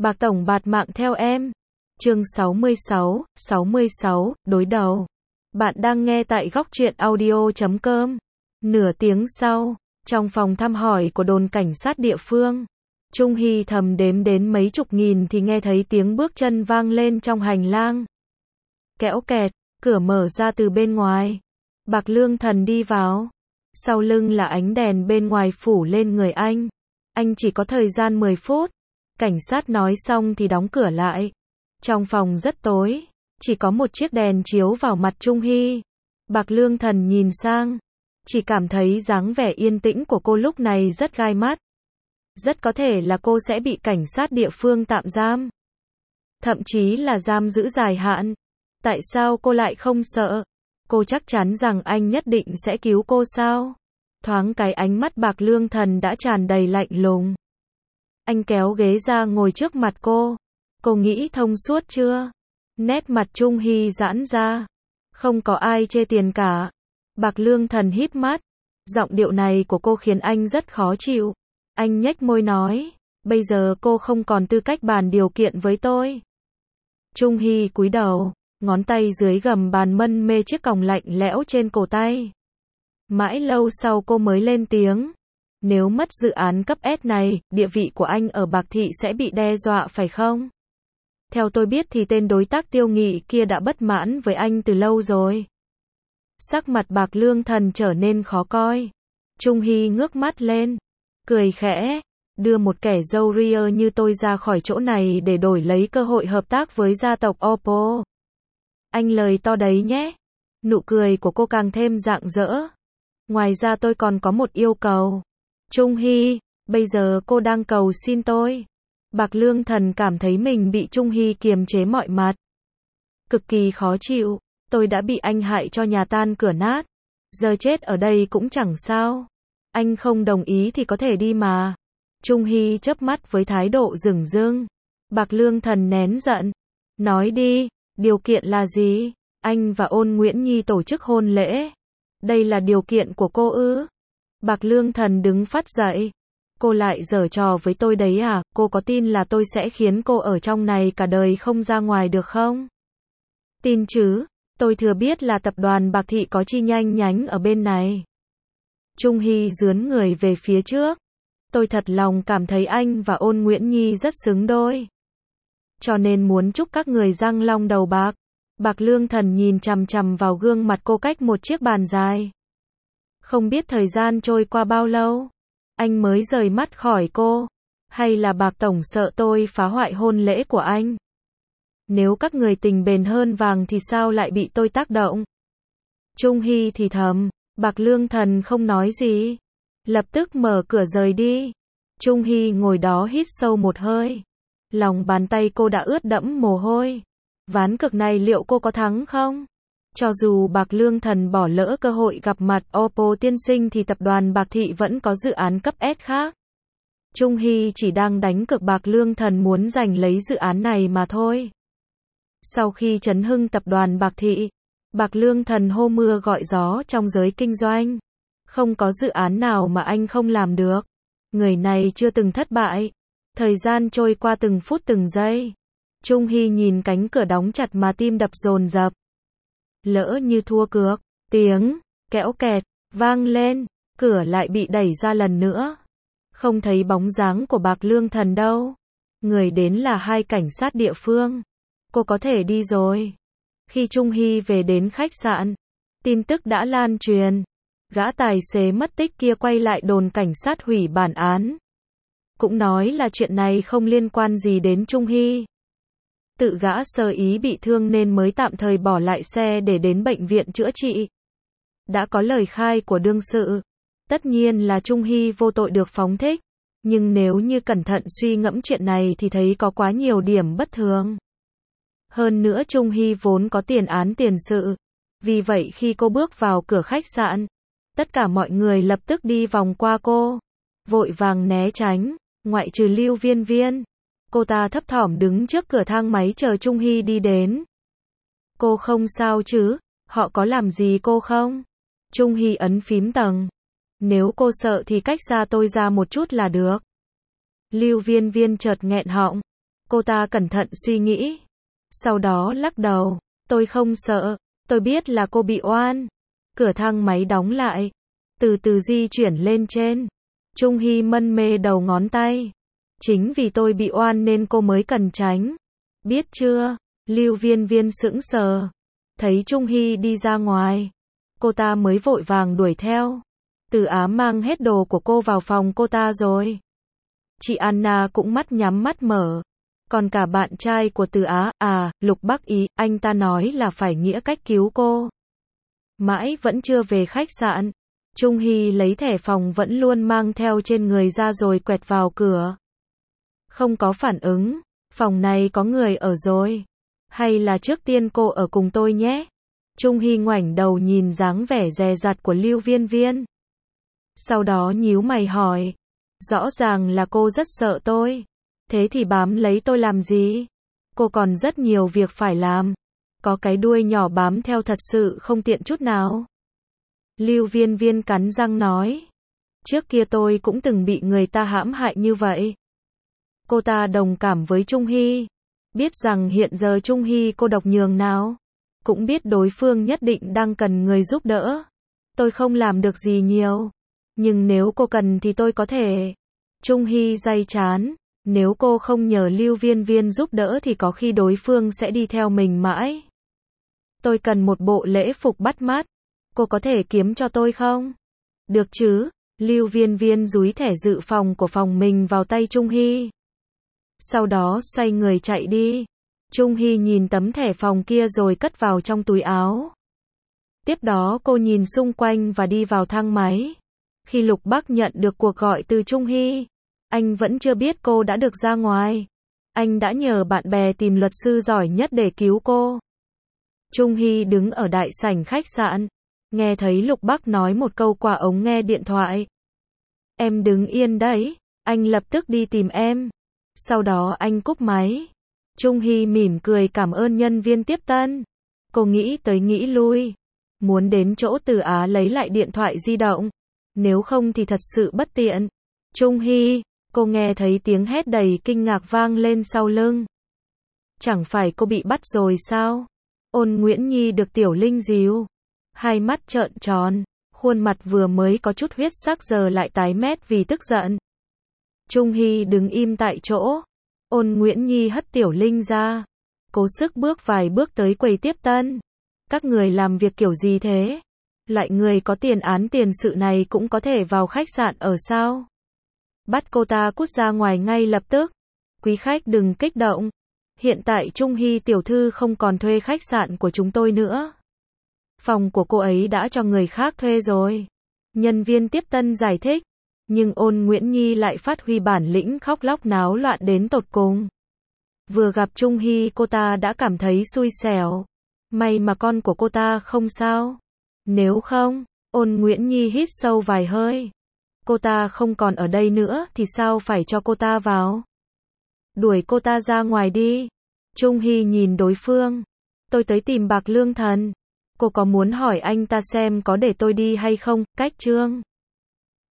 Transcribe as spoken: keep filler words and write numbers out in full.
Bạc tổng bạt mạng theo em. Chương sáu mươi sáu, sáu mươi sáu, đối đầu. Bạn đang nghe tại góc truyện audio chấm com. Nửa tiếng sau, trong phòng thăm hỏi của đồn cảnh sát địa phương, Trung Hy thầm đếm đến mấy chục nghìn thì nghe thấy tiếng bước chân vang lên trong hành lang. Kẽo kẹt, cửa mở ra từ bên ngoài. Bạc Lương Thần đi vào. Sau lưng là ánh đèn bên ngoài phủ lên người anh. Anh chỉ có thời gian mười phút. Cảnh sát nói xong thì đóng cửa lại. Trong phòng rất tối, chỉ có một chiếc đèn chiếu vào mặt Trung Hy. Bạc Lương Thần nhìn sang, chỉ cảm thấy dáng vẻ yên tĩnh của cô lúc này rất gai mắt. Rất có thể là cô sẽ bị cảnh sát địa phương tạm giam. Thậm chí là giam giữ dài hạn. Tại sao cô lại không sợ? Cô chắc chắn rằng anh nhất định sẽ cứu cô sao? Thoáng cái ánh mắt Bạc Lương Thần đã tràn đầy lạnh lùng. Anh kéo ghế ra ngồi trước mặt cô. Cô nghĩ thông suốt chưa? Nét mặt Trung Hy giãn ra. Không có ai chê tiền cả. Bạc Lương Thần híp mắt. Giọng điệu này của cô khiến anh rất khó chịu. Anh nhếch môi nói, bây giờ cô không còn tư cách bàn điều kiện với tôi. Trung Hy cúi đầu, ngón tay dưới gầm bàn mân mê chiếc còng lạnh lẽo trên cổ tay. Mãi lâu sau cô mới lên tiếng. Nếu mất dự án cấp S này, địa vị của anh ở Bạc Thị sẽ bị đe dọa phải không? Theo tôi biết thì tên đối tác Tiêu Nghị kia đã bất mãn với anh từ lâu rồi. Sắc mặt Bạc Lương Thần trở nên khó coi. Trung Hy ngước mắt lên, cười khẽ, đưa một kẻ râu ria như tôi ra khỏi chỗ này để đổi lấy cơ hội hợp tác với gia tộc Oppo. Anh lời to đấy nhé. Nụ cười của cô càng thêm rạng rỡ. Ngoài ra tôi còn có một yêu cầu. Trung Hy, bây giờ cô đang cầu xin tôi. Bạc Lương Thần cảm thấy mình bị Trung Hy kiềm chế mọi mặt. Cực kỳ khó chịu, tôi đã bị anh hại cho nhà tan cửa nát. Giờ chết ở đây cũng chẳng sao. Anh không đồng ý thì có thể đi mà. Trung Hy chớp mắt với thái độ dửng dưng. Bạc Lương Thần nén giận. Nói đi, điều kiện là gì? Anh và Ôn Nguyễn Nhi tổ chức hôn lễ. Đây là điều kiện của cô ư? Bạc Lương Thần đứng phắt dậy. Cô lại giở trò với tôi đấy à? Cô có tin là tôi sẽ khiến cô ở trong này cả đời không ra ngoài được không? Tin chứ, tôi thừa biết là tập đoàn Bạc Thị có chi nhánh nhánh ở bên này. Trung Hy dướn người về phía trước. Tôi thật lòng cảm thấy anh và Ôn Nguyễn Nhi rất xứng đôi. Cho nên muốn chúc các người răng long đầu bạc. Bạc Lương Thần nhìn chằm chằm vào gương mặt cô cách một chiếc bàn dài. Không biết thời gian trôi qua bao lâu, anh mới rời mắt khỏi cô. Hay là Bạc tổng sợ tôi phá hoại hôn lễ của anh? Nếu các người tình bền hơn vàng thì sao lại bị tôi tác động? Trung Hy thì thầm. Bạc Lương Thần không nói gì. Lập tức mở cửa rời đi. Trung Hy ngồi đó hít sâu một hơi. Lòng bàn tay cô đã ướt đẫm mồ hôi. Ván cược này liệu cô có thắng không? Cho dù Bạc Lương Thần bỏ lỡ cơ hội gặp mặt Oppo tiên sinh thì tập đoàn Bạc Thị vẫn có dự án cấp S khác. Trung Hy chỉ đang đánh cược Bạc Lương Thần muốn giành lấy dự án này mà thôi. Sau khi chấn hưng tập đoàn Bạc Thị, Bạc Lương Thần hô mưa gọi gió trong giới kinh doanh. Không có dự án nào mà anh không làm được. Người này chưa từng thất bại. Thời gian trôi qua từng phút từng giây. Trung Hy nhìn cánh cửa đóng chặt mà tim đập dồn dập. Lỡ như thua cược, tiếng kẽo kẹt vang lên, cửa lại bị đẩy ra lần nữa. Không thấy bóng dáng của Bạc Lương Thần đâu. Người đến là hai cảnh sát địa phương. Cô có thể đi rồi. Khi Trung Hy về đến khách sạn, tin tức đã lan truyền. Gã tài xế mất tích kia quay lại đồn cảnh sát hủy bản án. Cũng nói là chuyện này không liên quan gì đến Trung Hy. Tự gã sơ ý bị thương nên mới tạm thời bỏ lại xe để đến bệnh viện chữa trị. Đã có lời khai của đương sự. Tất nhiên là Trung Hy vô tội được phóng thích. Nhưng nếu như cẩn thận suy ngẫm chuyện này thì thấy có quá nhiều điểm bất thường. Hơn nữa Trung Hy vốn có tiền án tiền sự. Vì vậy khi cô bước vào cửa khách sạn, tất cả mọi người lập tức đi vòng qua cô. Vội vàng né tránh, ngoại trừ Lưu Viên Viên. Cô ta thấp thỏm đứng trước cửa thang máy chờ Trung Hy đi đến. Cô không sao chứ? Họ có làm gì cô không? Trung Hy ấn phím tầng. Nếu cô sợ thì cách xa tôi ra một chút là được. Lưu Viên Viên chợt nghẹn họng. Cô ta cẩn thận suy nghĩ. Sau đó lắc đầu. Tôi không sợ. Tôi biết là cô bị oan. Cửa thang máy đóng lại. Từ từ di chuyển lên trên. Trung Hy mân mê đầu ngón tay. Chính vì tôi bị oan nên cô mới cần tránh. Biết chưa? Lưu Viên Viên sững sờ. Thấy Trung Hy đi ra ngoài. Cô ta mới vội vàng đuổi theo. Từ Á mang hết đồ của cô vào phòng cô ta rồi. Chị Anna cũng mắt nhắm mắt mở. Còn cả bạn trai của Từ Á, à, Lục Bắc Ý, anh ta nói là phải nghĩa cách cứu cô. Mãi vẫn chưa về khách sạn. Trung Hy lấy thẻ phòng vẫn luôn mang theo trên người ra rồi quẹt vào cửa. Không có phản ứng. Phòng này có người ở rồi. Hay là trước tiên cô ở cùng tôi nhé. Trung Hy ngoảnh đầu nhìn dáng vẻ dè dặt của Lưu Viên Viên. Sau đó nhíu mày hỏi. Rõ ràng là cô rất sợ tôi. Thế thì bám lấy tôi làm gì? Cô còn rất nhiều việc phải làm. Có cái đuôi nhỏ bám theo thật sự không tiện chút nào. Lưu Viên Viên cắn răng nói. Trước kia tôi cũng từng bị người ta hãm hại như vậy. Cô ta đồng cảm với Trung Hy. Biết rằng hiện giờ Trung Hy cô độc nhường nào. Cũng biết đối phương nhất định đang cần người giúp đỡ. Tôi không làm được gì nhiều. Nhưng nếu cô cần thì tôi có thể. Trung Hy day chán. Nếu cô không nhờ Lưu Viên Viên giúp đỡ thì có khi đối phương sẽ đi theo mình mãi. Tôi cần một bộ lễ phục bắt mắt. Cô có thể kiếm cho tôi không? Được chứ? Lưu Viên Viên dúi thẻ dự phòng của phòng mình vào tay Trung Hy. Sau đó xoay người chạy đi. Trung Hy nhìn tấm thẻ phòng kia rồi cất vào trong túi áo. Tiếp đó cô nhìn xung quanh và đi vào thang máy. Khi Lục Bắc nhận được cuộc gọi từ Trung Hy, anh vẫn chưa biết cô đã được ra ngoài. Anh đã nhờ bạn bè tìm luật sư giỏi nhất để cứu cô. Trung Hy đứng ở đại sảnh khách sạn. Nghe thấy Lục Bắc nói một câu qua ống nghe điện thoại. Em đứng yên đấy. Anh lập tức đi tìm em. Sau đó anh cúp máy. Trung Hy mỉm cười cảm ơn nhân viên tiếp tân. Cô nghĩ tới nghĩ lui. Muốn đến chỗ Từ Á lấy lại điện thoại di động. Nếu không thì thật sự bất tiện. Trung Hy, cô nghe thấy tiếng hét đầy kinh ngạc vang lên sau lưng. Chẳng phải cô bị bắt rồi sao? Ôn Nguyễn Nhi được Tiểu Linh dìu. Hai mắt trợn tròn. Khuôn mặt vừa mới có chút huyết sắc giờ lại tái mét vì tức giận. Trung Hy đứng im tại chỗ. Ôn Nguyễn Nhi hất Tiểu Linh ra. Cố sức bước vài bước tới quầy tiếp tân. Các người làm việc kiểu gì thế? Loại người có tiền án tiền sự này cũng có thể vào khách sạn ở sao? Bắt cô ta cút ra ngoài ngay lập tức. Quý khách đừng kích động. Hiện tại Trung Hy tiểu thư không còn thuê khách sạn của chúng tôi nữa. Phòng của cô ấy đã cho người khác thuê rồi. Nhân viên tiếp tân giải thích. Nhưng Ôn Nguyễn Nhi lại phát huy bản lĩnh khóc lóc náo loạn đến tột cùng. Vừa gặp Trung Hy cô ta đã cảm thấy xui xẻo. May mà con của cô ta không sao. Nếu không, Ôn Nguyễn Nhi hít sâu vài hơi. Cô ta không còn ở đây nữa thì sao phải cho cô ta vào? Đuổi cô ta ra ngoài đi. Trung Hy nhìn đối phương. Tôi tới tìm Bạc Lương Thần. Cô có muốn hỏi anh ta xem có để tôi đi hay không? Cách Trương